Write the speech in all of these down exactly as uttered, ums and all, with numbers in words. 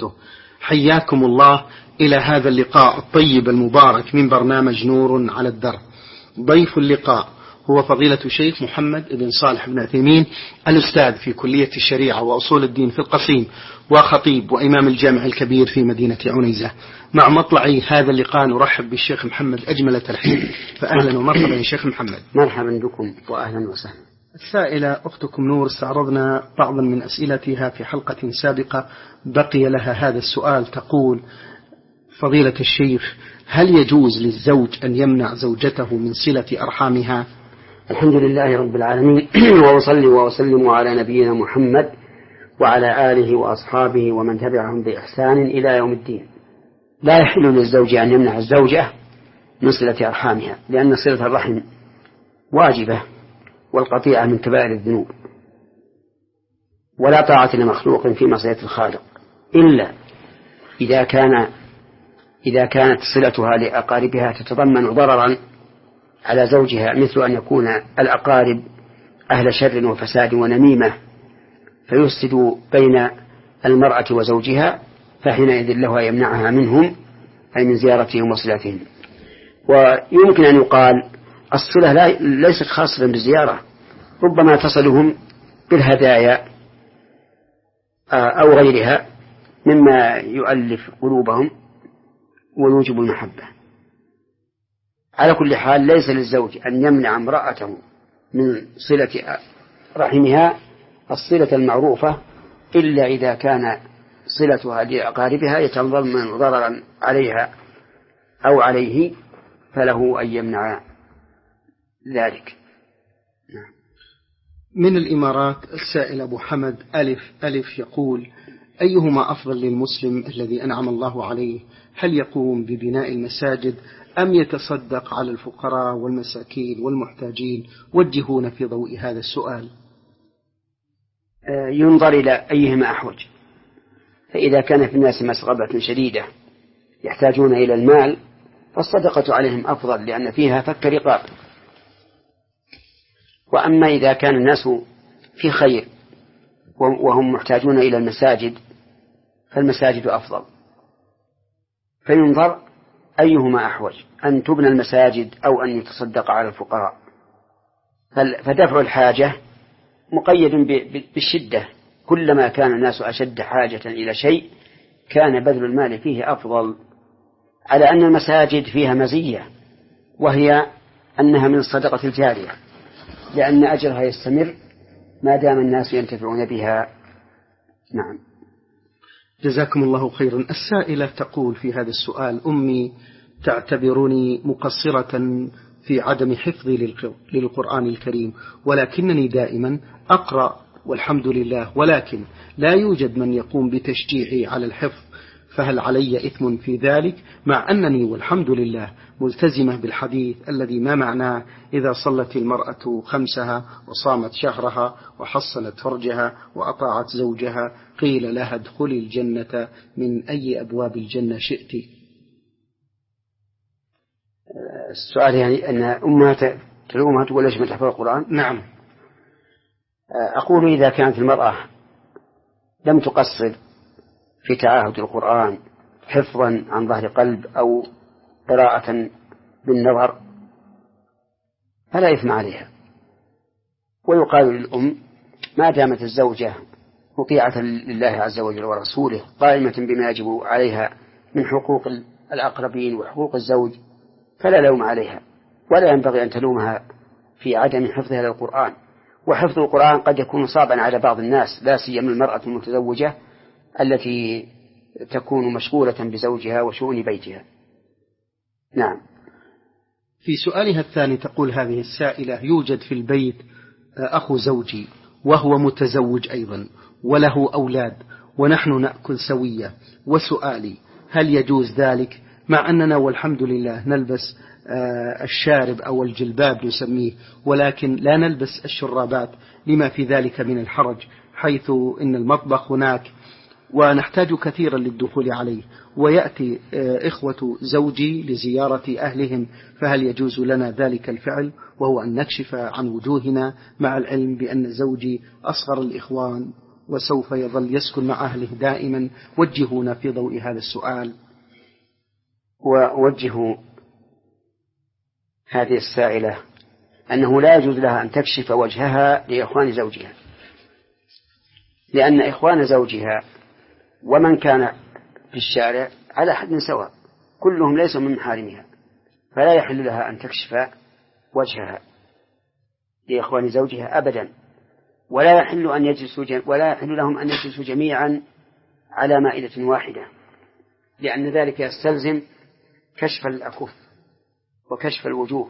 حياكم الله إلى هذا اللقاء الطيب المبارك من برنامج نور على الدرب. ضيف اللقاء هو فضيلة الشيخ محمد بن صالح بن عثيمين، الأستاذ في كلية الشريعة وأصول الدين في القصيم، وخطيب وإمام الجامع الكبير في مدينة عنيزة. مع مطلع هذا اللقاء نرحب بالشيخ محمد أجمل ترحيب، فأهلا ومرحبا يا شيخ محمد. مرحبا بكم وأهلا وسهلا. السائلة أختكم نور استعرضنا بعضا من أسئلتها في حلقة سابقة، بقي لها هذا السؤال. تقول: فضيلة الشيخ، هل يجوز للزوج أن يمنع زوجته من صلة أرحامها؟ الحمد لله رب العالمين، وأصلي وأسلم على نبينا محمد وعلى آله وأصحابه ومن تبعهم بإحسان إلى يوم الدين. لا يحل للزوج أن يمنع الزوجة من صلة أرحامها، لأن صلة الرحم واجبة، والقطيعة من كبائر الذنوب، ولا طاعة لمخلوق في معصية الخالق إلا إذا كان إذا كانت صلتها لأقاربها تتضمن ضررا على زوجها، مثل أن يكون الأقارب أهل شر وفساد ونميمة فيفسد بين المرأة وزوجها، فحينئذ له يمنعها منهم، أي من زيارتهم وصلاتهم. ويمكن أن يقال الصلة لا ليست خاصة بالزيارة، ربما تصلهم بالهدايا أو غيرها مما يؤلف قلوبهم ويوجب المحبة. على كل حال ليس للزوج أن يمنع امرأته من صلة رحمها الصلة المعروفة، إلا إذا كان صلتها لأقاربها يتضمن ضررا عليها أو عليه، فله أن يمنع ذلك. من الإمارات السائل أبو حمد ألف ألف يقول: أيهما أفضل للمسلم الذي أنعم الله عليه؟ هل يقوم ببناء المساجد أم يتصدق على الفقراء والمساكين والمحتاجين؟ وجهونا في ضوء هذا السؤال. ينظر إلى أيهما أحوج، فإذا كان في الناس مسغبة شديدة يحتاجون إلى المال فالصدقة عليهم أفضل، لأن فيها فك رقاب. وأما إذا كان الناس في خير وهم محتاجون إلى المساجد فالمساجد أفضل. فينظر أيهما أحوج، أن تبنى المساجد أو أن يتصدق على الفقراء. فدفع الحاجة مقيد بالشدة، كلما كان الناس أشد حاجة إلى شيء كان بذل المال فيه أفضل، على أن المساجد فيها مزية، وهي أنها من الصدقة الجارية، لأن أجرها يستمر ما دام الناس ينتفعون بها. نعم. جزاكم الله خيرا. السائلة تقول في هذا السؤال: أمي تعتبرني مقصرة في عدم حفظي للقرآن الكريم، ولكنني دائما أقرأ والحمد لله، ولكن لا يوجد من يقوم بتشجيعي على الحفظ، فهل علي إثم في ذلك، مع أنني والحمد لله ملتزمة بالحديث الذي ما معناه: إذا صلت المرأة خمسها وصامت شهرها وحصنت فرجها وأطاعت زوجها قيل لها ادخلي الجنة من أي أبواب الجنة شئت؟ السؤال يعني أن أمها تلومها تقول ليش ما تحفظ القرآن؟ نعم. أقول إذا كانت المرأة لم تقصر في تعاهد القرآن حفظا عن ظهر قلب أو قراءة بالنظر فلا إثم عليها. ويقال للأم ما دامت الزوجة مطيعة لله عز وجل ورسوله قائمة بما يجب عليها من حقوق الأقربين وحقوق الزوج فلا لوم عليها، ولا ينبغي أن تلومها في عدم حفظها للقرآن. وحفظ القرآن قد يكون صعبا على بعض الناس، لا سيما المرأة المتزوجة التي تكون مشغولة بزوجها وشؤون بيتها. نعم. في سؤالها الثاني تقول هذه السائلة: يوجد في البيت أخو زوجي وهو متزوج أيضا وله أولاد ونحن نأكل سوية، وسؤالي: هل يجوز ذلك، مع أننا والحمد لله نلبس الشارب أو الجلباب نسميه، ولكن لا نلبس الشرابات لما في ذلك من الحرج، حيث إن المطبخ هناك ونحتاج كثيرا للدخول عليه، ويأتي إخوة زوجي لزيارة أهلهم، فهل يجوز لنا ذلك الفعل وهو أن نكشف عن وجوهنا، مع العلم بأن زوجي أصغر الإخوان وسوف يظل يسكن مع أهله دائما؟ وجهونا في ضوء هذا السؤال. ووجهوا هذه السائلة أنه لا يجوز لها أن تكشف وجهها لإخوان زوجها، لأن إخوان زوجها ومن كان في الشارع على حد سواء، كلهم ليسوا من محارمها، فلا يحل لها أن تكشف وجهها لإخوان زوجها أبدا، ولا يحل أن يجلسوا ولا يحل لهم أن يجلسوا جميعا على مائدة واحدة، لأن ذلك يستلزم كشف الأكف وكشف الوجوه،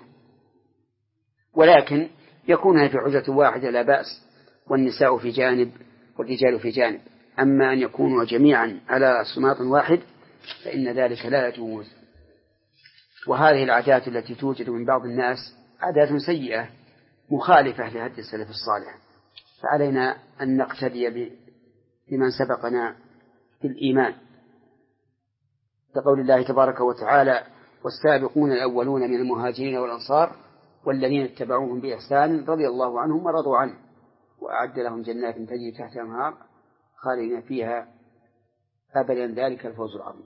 ولكن يكون في عزلة واحدة لا بأس، والنساء في جانب والرجال في جانب. أما أن يكونوا جميعا على صماط واحد فإن ذلك لا يجوز. وهذه العادات التي توجد من بعض الناس عادات سيئة مخالفة لهدي السلف الصالح، فعلينا أن نقتدي بمن سبقنا في الإيمان، كقول الله تبارك وتعالى: والسابقون الأولون من المهاجرين والأنصار والذين اتبعوهم بإحسان رضي الله عنهم ورضوا عنه وأعد لهم جنات تجري تحتها الأنهار خالدين فيها أبدا، ذلك الفوز العظيم.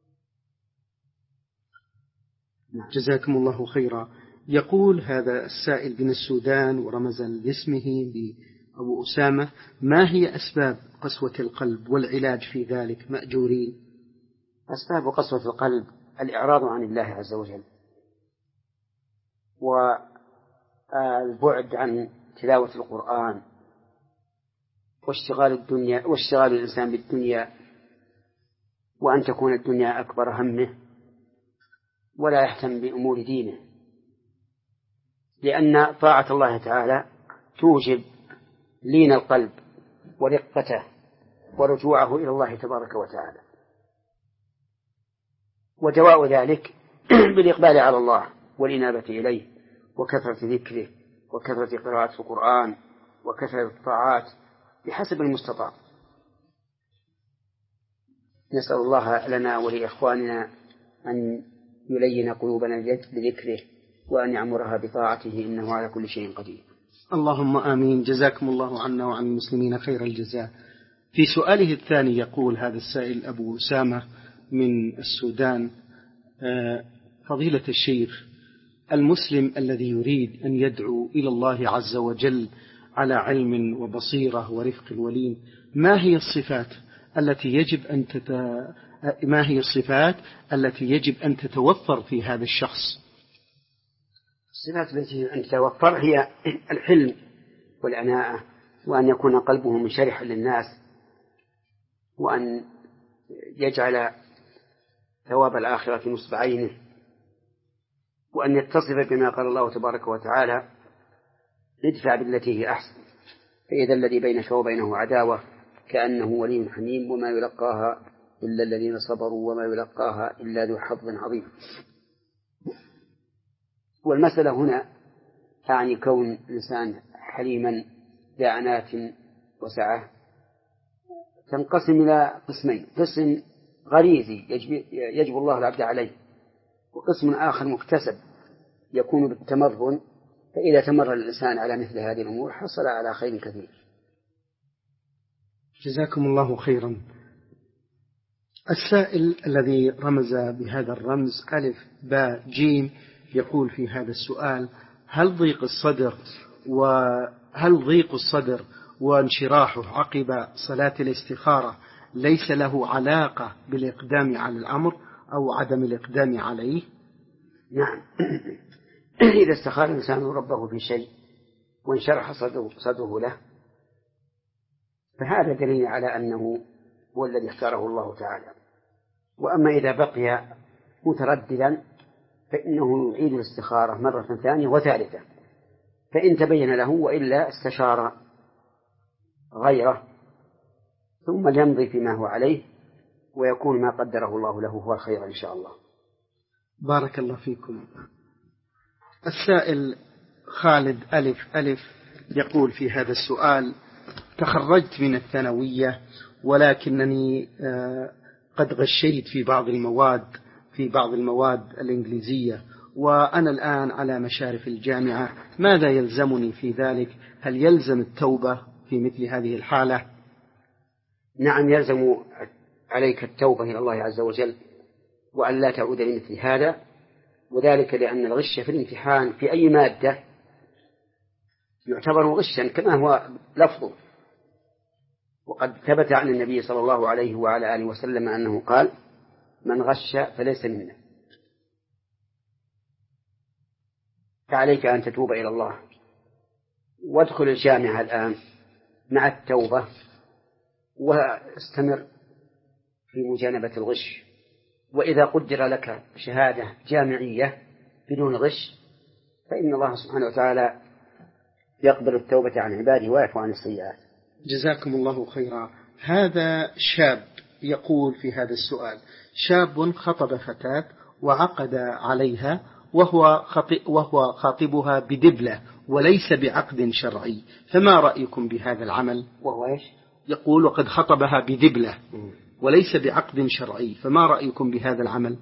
جزاكم الله خيرا. يقول هذا السائل من السودان ورمز لاسمه بأبو أسامة: ما هي أسباب قسوة القلب والعلاج في ذلك مأجورين؟ أسباب قسوة القلب الإعراض عن الله عز وجل، والبعد عن تلاوة القرآن، واشتغال الدنيا واشتغال الإنسان بالدنيا، وأن تكون الدنيا أكبر همه ولا يهتم بأمور دينه، لأن طاعة الله تعالى توجب لين القلب ورقته ورجوعه إلى الله تبارك وتعالى، ودواء ذلك بالإقبال على الله والإنابة إليه وكثرة ذكره وكثرة قراءة القرآن وكثرة الطاعات بحسب المستطاع. نسأل الله لنا ولإخواننا أن يلين قلوبنا بذكره وأن يعمرها بطاعته، إنه على كل شيء قدير. اللهم آمين. جزاكم الله عنا وعن المسلمين خير الجزاء. في سؤاله الثاني يقول هذا السائل أبو أسامة من السودان: فضيلة الشيخ، المسلم الذي يريد أن يدعو إلى الله عز وجل على علم وبصيرة ورفق ولين، ما هي الصفات التي يجب أن تت... ما هي الصفات التي يجب أن تتوفر في هذا الشخص؟ الصفات التي أن تتوفر هي الحلم والعناءة، وأن يكون قلبه منشرحا للناس، وأن يجعل ثواب الآخرة في نصب عينه، وأن يتصف بما قال الله تبارك وتعالى: ادفع بالتي هي أحسن فإذا الذي بينك وبينه عداوة كأنه ولي حميم وما يلقاها إلا الذين صبروا وما يلقاها إلا ذو حظ عظيم. والمسألة هنا تعني كون الإنسان حليما ذا عناة وسعة، تنقسم إلى قسمين: قسم غريزي يجب, يجب الله العبد عليه، وقسم آخر مكتسب يكون بالتمرن، فإذا تمرن الإنسان على مثل هذه الأمور حصل على خير كثير. جزاكم الله خيرا. السائل الذي رمز بهذا الرمز ألف باء جيم يقول في هذا السؤال: هل ضيق الصدر وهل ضيق الصدر وانشراحه عقب صلاة الاستخارة ليس له علاقة بالإقدام على الأمر أو عدم الإقدام عليه؟ نعم. إذا استخار الإنسان ربه في شيء وانشرح صدره, صدره له فهذا دليل على أنه هو الذي اختاره الله تعالى. وأما إذا بقي مترددا فإنه يعيد الاستخارة مرة ثانية وثالثة، فإن تبين له وإلا استشار غيره، ثم يمضي فيما هو عليه ويكون ما قدره الله له هو الخير إن شاء الله. بارك الله فيكم. السائل خالد ألف ألف يقول في هذا السؤال: تخرجت من الثانوية ولكنني قد غشيت في بعض المواد في بعض المواد الإنجليزية، وأنا الآن على مشارف الجامعة، ماذا يلزمني في ذلك؟ هل يلزم التوبة في مثل هذه الحالة؟ نعم يلزم عليك التوبة إلى الله عز وجل وأن لا تعود لمثل هذا، وذلك لأن الغش في الامتحان في أي مادة يعتبر غشا كما هو لفظه. وقد ثبت عن النبي صلى الله عليه وعلى آله وسلم أنه قال: من غش فليس منا. فعليك أن تتوب إلى الله وادخل الجامعة الآن مع التوبة واستمر في مجانبة الغش، وإذا قدر لك شهادة جامعية بدون غش فإن الله سبحانه وتعالى يقبل التوبة عن عباده ويعفو عن السيئات. جزاكم الله خيرا. هذا شاب يقول في هذا السؤال: شاب خطب فتاة وعقد عليها وهو خطئ وهو خاطبها بدبلة وليس بعقد شرعي، فما رأيكم بهذا العمل؟ وهو إيش؟ يقول: وقد خطبها بدبلة وليس بعقد شرعي، فما رأيكم بهذا العمل؟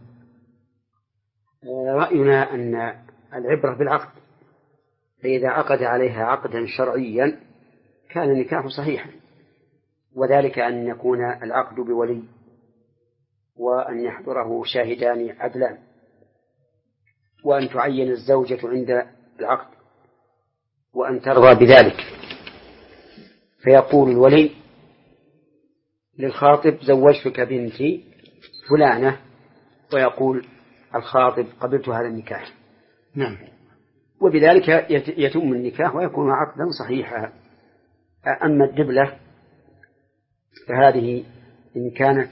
رأينا أن العبرة بالعقد، فإذا عقد عليها عقدا شرعيا كان النكاح صحيحا، وذلك أن يكون العقد بولي وأن يحضره شاهدان عدلان وأن تعين الزوجة عند العقد وأن ترضى بذلك، فيقول الولي للخاطب: زوجتك بنتي فلانة، ويقول الخاطب: قبلت هذا النكاح. نعم. وبذلك يتم النكاح ويكون عقدا صحيحا. أما الدبلة فهذه إن كانت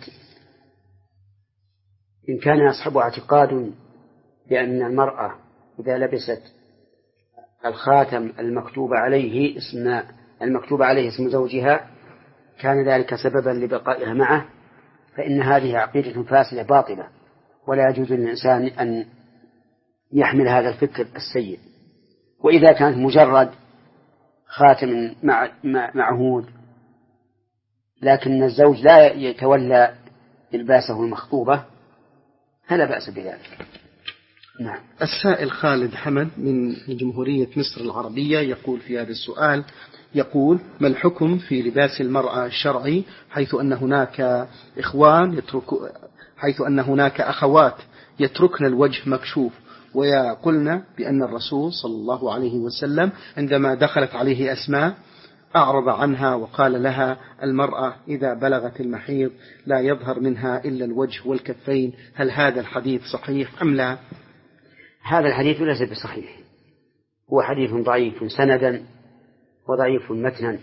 إن كان أصحابها اعتقاد بأن المرأة إذا لبست الخاتم المكتوب عليه اسم المكتوب عليه اسم زوجها كان ذلك سببا لبقائها معه، فإن هذه عقيدة فاسدة باطلة، ولا يجوز للإنسان أن يحمل هذا الفكر السيء. وإذا كانت مجرد خاتم معهود لكن الزوج لا يتولى إلباسه المخطوبة فلا بأس بذلك. نعم. السائل خالد حمد من جمهورية مصر العربية يقول في هذا السؤال: يقول: ما الحكم في لباس المرأة الشرعي، حيث أن هناك إخوان يترك حيث أن هناك أخوات يتركن الوجه مكشوف، ويقولن بأن الرسول صلى الله عليه وسلم عندما دخلت عليه أسماء أعرض عنها وقال لها: المرأة إذا بلغت المحيض لا يظهر منها إلا الوجه والكفين، هل هذا الحديث صحيح أم لا؟ هذا الحديث ليس بصحيح، هو حديث ضعيف سندا وضعيف متنا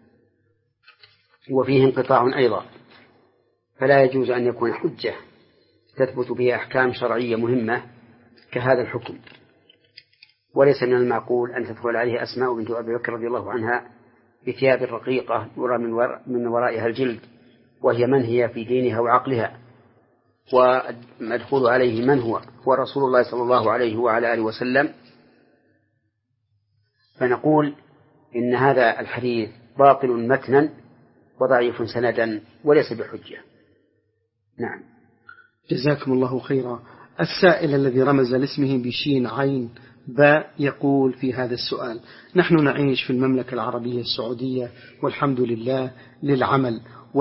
وفيه انقطاع أيضا، فلا يجوز أن يكون حجة تثبت به أحكام شرعية مهمة كهذا الحكم. وليس من المعقول أن تدخل عليه أسماء بنت أبي بكر رضي الله عنها بثياب رقيقة يرى من, ور... من ورائها الجلد، وهي من هي في دينها وعقلها، والمدخول عليه من هو هو رسول الله صلى الله عليه وعلى آله وسلم. فنقول إن هذا الحديث باطل متنا وضعيف سندا وليس بحجة. نعم. جزاكم الله خيرا. السائل الذي رمز لاسمه بشين عين باء يقول في هذا السؤال: نحن نعيش في المملكة العربية السعودية والحمد لله للعمل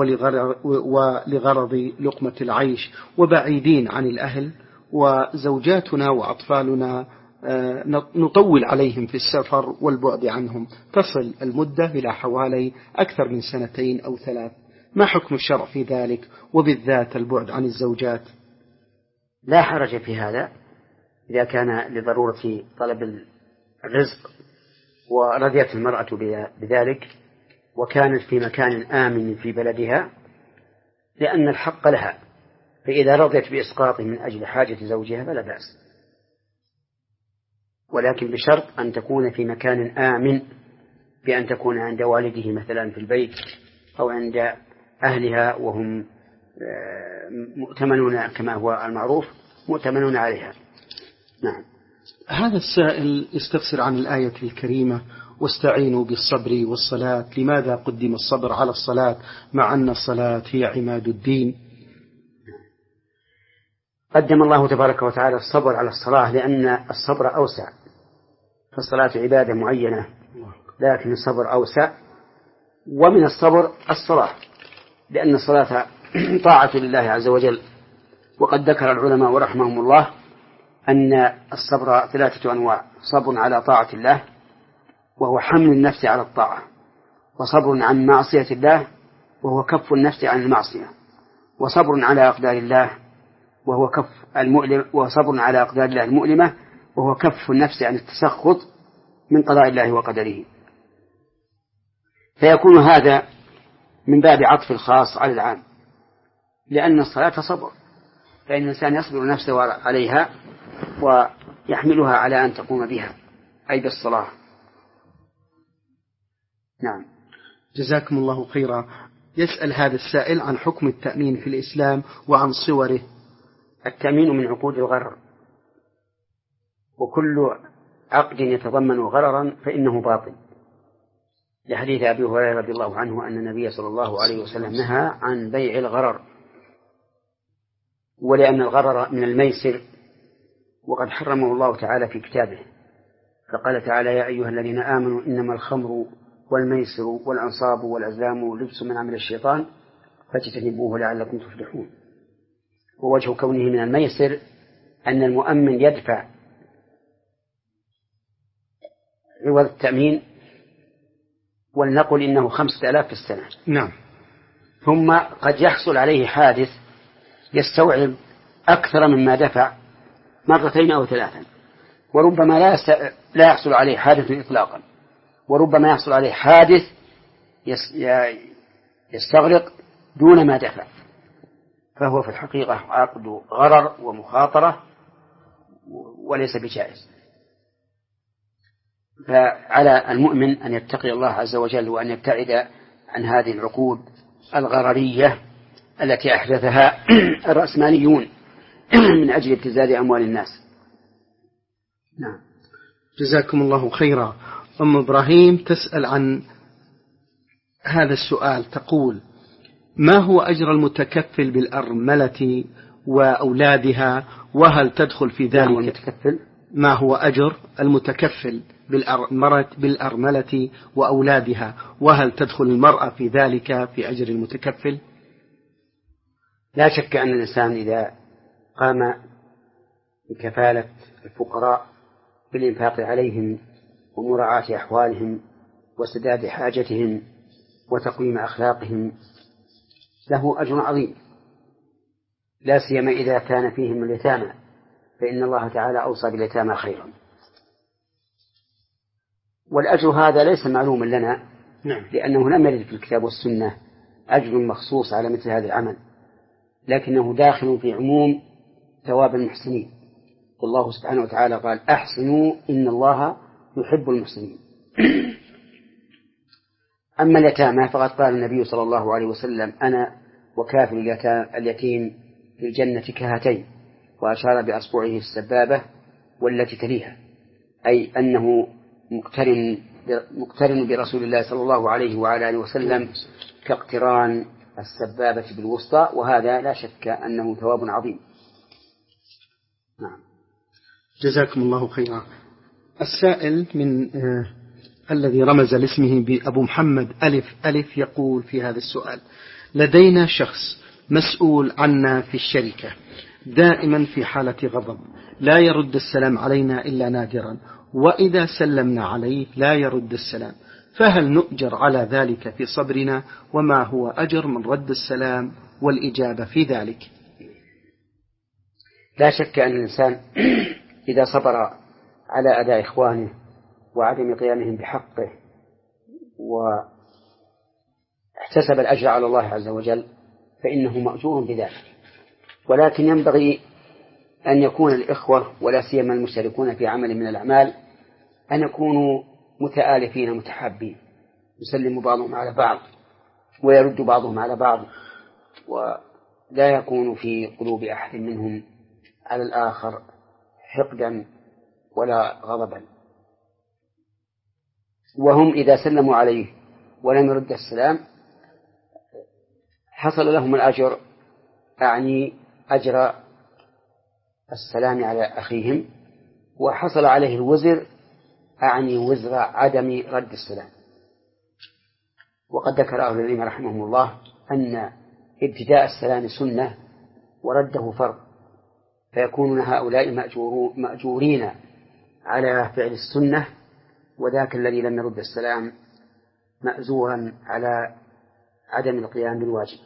ولغرض لقمة العيش، وبعيدين عن الأهل، وزوجاتنا وأطفالنا نطول عليهم في السفر والبعد عنهم، تصل المدة إلى حوالي أكثر من سنتين أو ثلاث. ما حكم الشرع في ذلك، وبالذات البعد عن الزوجات؟ لا حرج في هذا إذا كان لضرورة طلب الرزق ورضيت المرأة بذلك وكانت في مكان آمن في بلدها، لأن الحق لها، فإذا رضيت بإسقاطه من أجل حاجة زوجها فلا بأس، ولكن بشرط أن تكون في مكان آمن، بأن تكون عند والده مثلا في البيت أو عند أهلها وهم مؤتمنون كما هو المعروف مؤتمنون عليها. نعم. هذا السائل يستفسر عن الآية الكريمة: واستعينوا بالصبر والصلاة، لماذا قدم الصبر على الصلاة مع أن الصلاة هي عماد الدين؟ قدم الله تبارك وتعالى الصبر على الصلاة لأن الصبر أوسع، فالصلاة عبادة معينة لكن الصبر أوسع، ومن الصبر الصلاة، لأن الصلاة طاعة لله عز وجل. وقد ذكر العلماء ورحمهم الله أن الصبر ثلاثة أنواع: صبر على طاعة الله وهو حمل النفس على الطاعة، وصبر عن معصية الله وهو كف النفس عن المعصية، وصبر على أقدار الله وهو كف المؤلم وصبر على أقدار الله المؤلمة وهو كف النفس عن التسخط من قضاء الله وقدره. فيكون هذا من باب عطف الخاص على العام، لأن الصلاة صبر، فإن الإنسان يصبر نفسه عليها ويحملها على أن تقوم بها، أي بالصلاة. نعم. جزاكم الله خيرا. يسأل هذا السائل عن حكم التأمين في الإسلام وعن صوره. التأمين من عقود الغرر، وكل عقد يتضمن غررا فإنه باطل، لحديث أبي هريرة رضي الله عنه أن النبي صلى الله عليه وسلم نهى عن بيع الغرر، ولأن الغرر من الميسر، وقد حرمه الله تعالى في كتابه، فقال تعالى: يا أيها الذين آمنوا إنما الخمر والميسر والأنصاب والأزلام رجس من عمل الشيطان فاجتنبوه لعلكم تفلحون. ووجه كونه من الميسر أن المؤمن يدفع عوض التأمين، ولنقل إنه خمسة آلاف في السنة. نعم. ثم قد يحصل عليه حادث يستوعب أكثر مما دفع مرتين أو ثلاثا، وربما لا لا يحصل عليه حادث إطلاقا، وربما يحصل عليه حادث يستغرق دون ما دفع، فهو في الحقيقة عقد غرر ومخاطرة وليس بجائز. فعلى المؤمن أن يتقي الله عز وجل وأن يبتعد عن هذه العقود الغررية التي أحدثها الرأسماليون من أجل ابتزاز أموال الناس. نعم. جزاكم الله خيرا. أم إبراهيم تسأل عن هذا السؤال، تقول: ما هو أجر المتكفل بالأرملة وأولادها، وهل تدخل في ذلك؟ ما هو أجر المتكفل بالأرملة وأولادها، وهل تدخل المرأة في ذلك في أجر المتكفل؟ لا شك أن الإنسان إذا قام بكفالة الفقراء بالإنفاق عليهم ومراعاة أحوالهم وسداد حاجتهم وتقويم أخلاقهم له أجر عظيم، لا سيما إذا كان فيهم اليتامى، فإن الله تعالى أوصى باليتامى خيرا. والأجر هذا ليس معلوما لنا، نعم، لأنه لم يرد في الكتاب والسنة أجر مخصوص على مثل هذا العمل، لكنه داخل في عموم ثواب المحسنين. والله سبحانه وتعالى قال: أحسنوا إن الله يحب المحسنين. أما اليتامى فقد قال النبي صلى الله عليه وسلم: أنا وكافل اليتيم في الجنة كهاتين، وأشار بأصبعه السبابة والتي تليها، أي أنه مقترن مقترن برسول الله صلى الله عليه وعلى آله وسلم كاقتران السبابة بالوسطى، وهذا لا شك أنه ثواب عظيم. نعم. جزاكم الله خيرا. السائل من آه الذي رمز لاسمه بأبو محمد ألف ألف يقول في هذا السؤال: لدينا شخص مسؤول عنا في الشركة دائما في حالة غضب، لا يرد السلام علينا إلا نادرا، وإذا سلمنا عليه لا يرد السلام، فهل نؤجر على ذلك في صبرنا؟ وما هو أجر من رد السلام والإجابة في ذلك؟ لا شك أن الإنسان إذا صبر على أداء إخوانه وعدم قيامهم بحقه واحتسب الأجر على الله عز وجل فإنه مأجور بذلك، ولكن ينبغي أن يكون الإخوة ولا سيما المشتركون في عمل من الأعمال أن يكونوا متآلفين متحابين، يسلم بعضهم على بعض ويرد بعضهم على بعض، ولا يكون في قلوب أحد منهم على الآخر حقدا ولا غضبا. وهم إذا سلموا عليه ولم يرد السلام حصل لهم الأجر، أعني أجر السلام على أخيهم، وحصل عليه الوزر، أعني وزر عدم رد السلام. وقد ذكر أهل العلم رحمهم الله أن ابتداء السلام سنة ورده فرض، فيكونون هؤلاء مأجورين على فعل السنة، وذاك الذي لم يرد السلام مأزورا على عدم القيام بالواجب.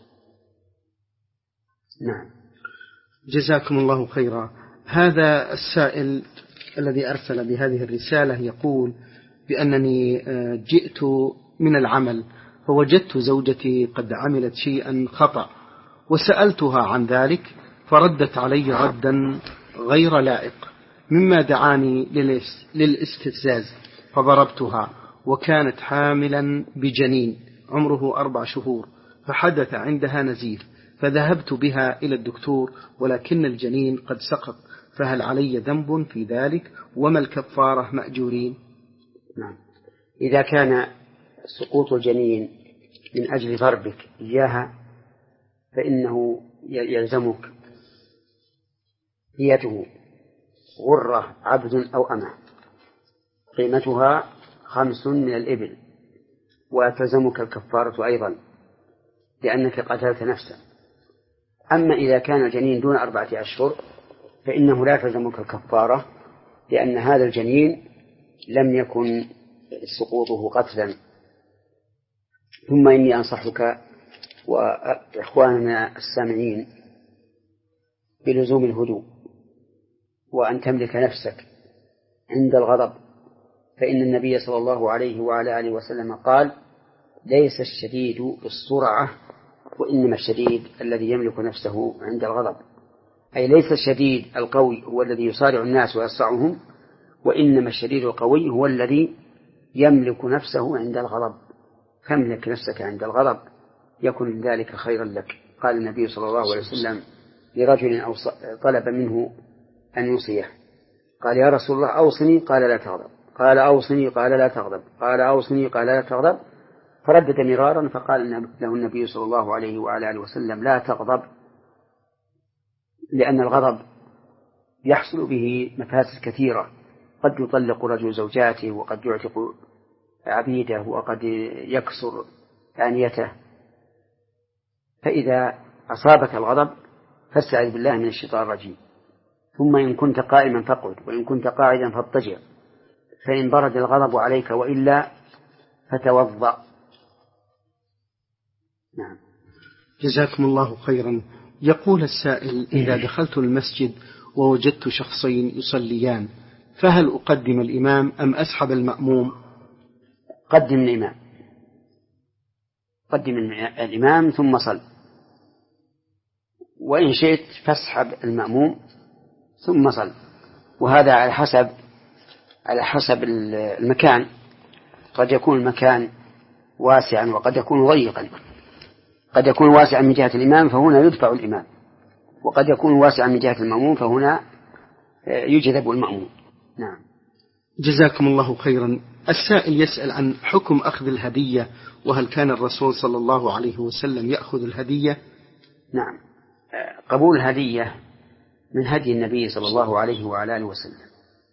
نعم. جزاكم الله خيرا. هذا السائل الذي أرسل بهذه الرسالة يقول بأنني جئت من العمل فوجدت زوجتي قد عملت شيئا خطأ، وسألتها عن ذلك فردت علي ردا غير لائق، مما دعاني للاستفزاز، فضربتها وكانت حاملا بجنين عمره أربع شهور، فحدث عندها نزيف، فذهبت بها إلى الدكتور ولكن الجنين قد سقط، فهل علي ذنب في ذلك؟ وما الكفارة مأجورين؟ نعم. إذا كان سقوط الجنين من أجل ضربك إياها فإنه يلزمك ديته غرة عبد أو أمة قيمتها خمس من الإبل، وتلزمك الكفارة أيضا لأنك قتلت نفسا. أما إذا كان الجنين دون أربعة أشهر فإنه لا تلزمك الكفارة، لأن هذا الجنين لم يكن سقوطه قتلا. ثم إني أنصحك وإخواننا السامعين بلزوم الهدوء، وأن تملك نفسك عند الغضب، فإن النبي صلى الله عليه وعلى آله وسلم قال: ليس الشديد بالسرعة وإنما الشديد الذي يملك نفسه عند الغضب. أي ليس الشديد القوي هو الذي يصارع الناس ويصرعهم، وإنما الشديد القوي هو الذي يملك نفسه عند الغضب. فاملك نفسك عند الغضب يكن ذلك خيرا لك. قال النبي صلى الله عليه وسلم لرجل أو طلب منه أن يوصيه، قال: يا رسول الله أوصني، قال: لا تغضب. قال: أوصني، قال: لا تغضب. قال: أوصني، قال: لا تغضب. فردد مرارا، فقال له النبي صلى الله عليه وعلى آله وسلم: لا تغضب، لأن الغضب يحصل به مفاسد كثيرة، قد يطلق رجل زوجاته، وقد يعتق عبيده، وقد يكسر آنيته. فإذا أصابك الغضب فاستعذ بالله من الشيطان الرجيم، ثم إن كنت قائما فاقعد، وإن كنت قاعدا فاضطجع، فإن برد الغضب عليك وإلا فتوضأ. نعم. جزاكم الله خيرا. يقول السائل: إذا دخلت المسجد ووجدت شخصين يصليان فهل أقدم الإمام أم أسحب المأموم؟ قدم الإمام، قدم الإمام ثم صل، وإن شئت فاسحب المأموم ثم صل. وهذا على حسب على حسب المكان، قد يكون المكان واسعا وقد يكون ضيقا. قد يكون واسعا من جهة الإمام فهنا يدفع الإمام، وقد يكون واسعا من جهة المأموم فهنا يجذب المأموم. نعم. جزاكم الله خيرا. السائل يسأل عن حكم أخذ الهدية، وهل كان الرسول صلى الله عليه وسلم يأخذ الهدية؟ نعم. قبول الهدية من هدي النبي صلى الله عليه وعلى آله وسلم،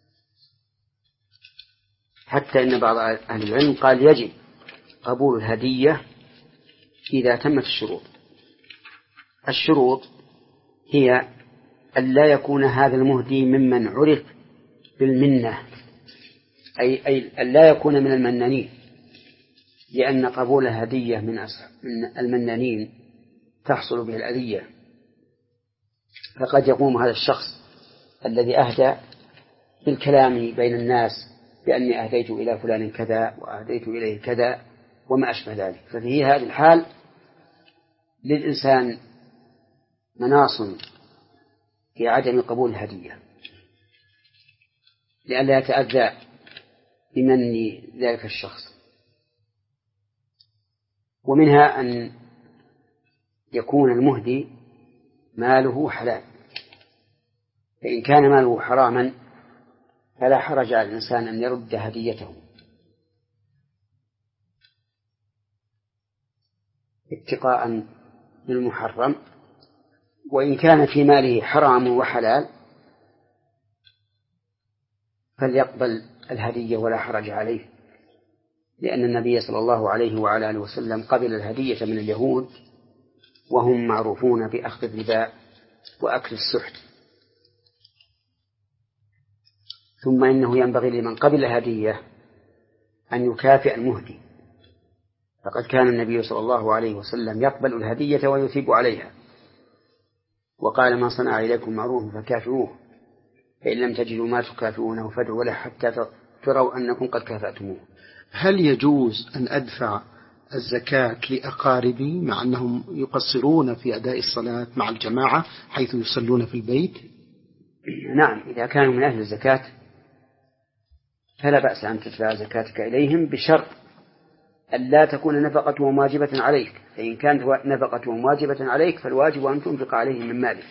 حتى إن بعض أهل العلم قال يجب قبول الهدية إذا تمت الشروط. الشروط هي أن لا يكون هذا المهدي ممن عرف بالمنة، أي, أي أن لا يكون من المنانين، لأن قبول الهدية من المنانين تحصل به الأذية. فقد يقوم هذا الشخص الذي أهدى بالكلام بين الناس بأني أهديت إلى فلان كذا وأهديت إليه كذا وما أشبه ذلك، ففي هذه الحال للإنسان مناص في عدم قبول الهدية لئلا يتأذى بمن ذلك الشخص. ومنها أن يكون المهدي ماله حلال، فإن كان ماله حراما فلا حرج على الإنسان أن يرد هديته اتقاء للمحرم. وإن كان في ماله حرام وحلال فليقبل الهدية ولا حرج عليه، لأن النبي صلى الله عليه وعلى آله وسلم قبل الهدية من اليهود وهم معروفون بأخذ الربا وأكل السحت. ثم إنه ينبغي لمن قبل الهدية أن يكافئ المهدي، فقد كان النبي صلى الله عليه وسلم يقبل الهدية ويثيب عليها، وقال: من صنع إليكم معروف فكافئوه، فإن لم تجدوا ما تكافئونه فادعوا له حتى تروا أنكم قد كافأتموه. هل يجوز أن أدفع الزكاة لأقاربي مع أنهم يقصرون في أداء الصلاة مع الجماعة حيث يصلون في البيت؟ نعم، إذا كانوا من أهل الزكاة فلا بأس أن تدفع زكاتك إليهم، بشرط أن لا تكون نفقتهم واجبة عليك، فإن كانت نفقتهم واجبة عليك فالواجب أن تنفق عليهم من مالك.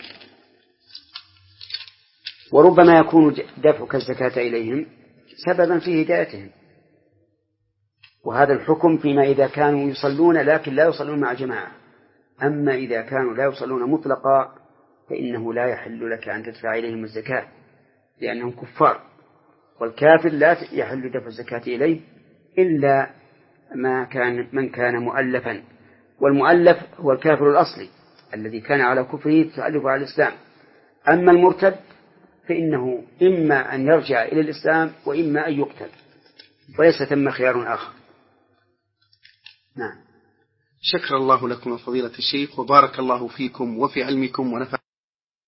وربما يكون دفعك الزكاة إليهم سببا في هدايتهم، وهذا الحكم فيما إذا كانوا يصلون لكن لا يصلون مع جماعة. أما إذا كانوا لا يصلون مطلقا فإنه لا يحل لك أن تدفع إليهم الزكاة لأنهم كفار، والكافر لا يحل دفع الزكاة إليه إلا ما كان من كان مؤلفا، والمؤلف هو الكافر الأصلي الذي كان على كفره تألف على الإسلام. أما المرتد فإنه إما أن يرجع إلى الإسلام وإما أن يقتل، وليس ثم خيار آخر. نعم. شكر الله لكم فضيلة الشيخ، وبارك الله فيكم وفي علمكم ونفع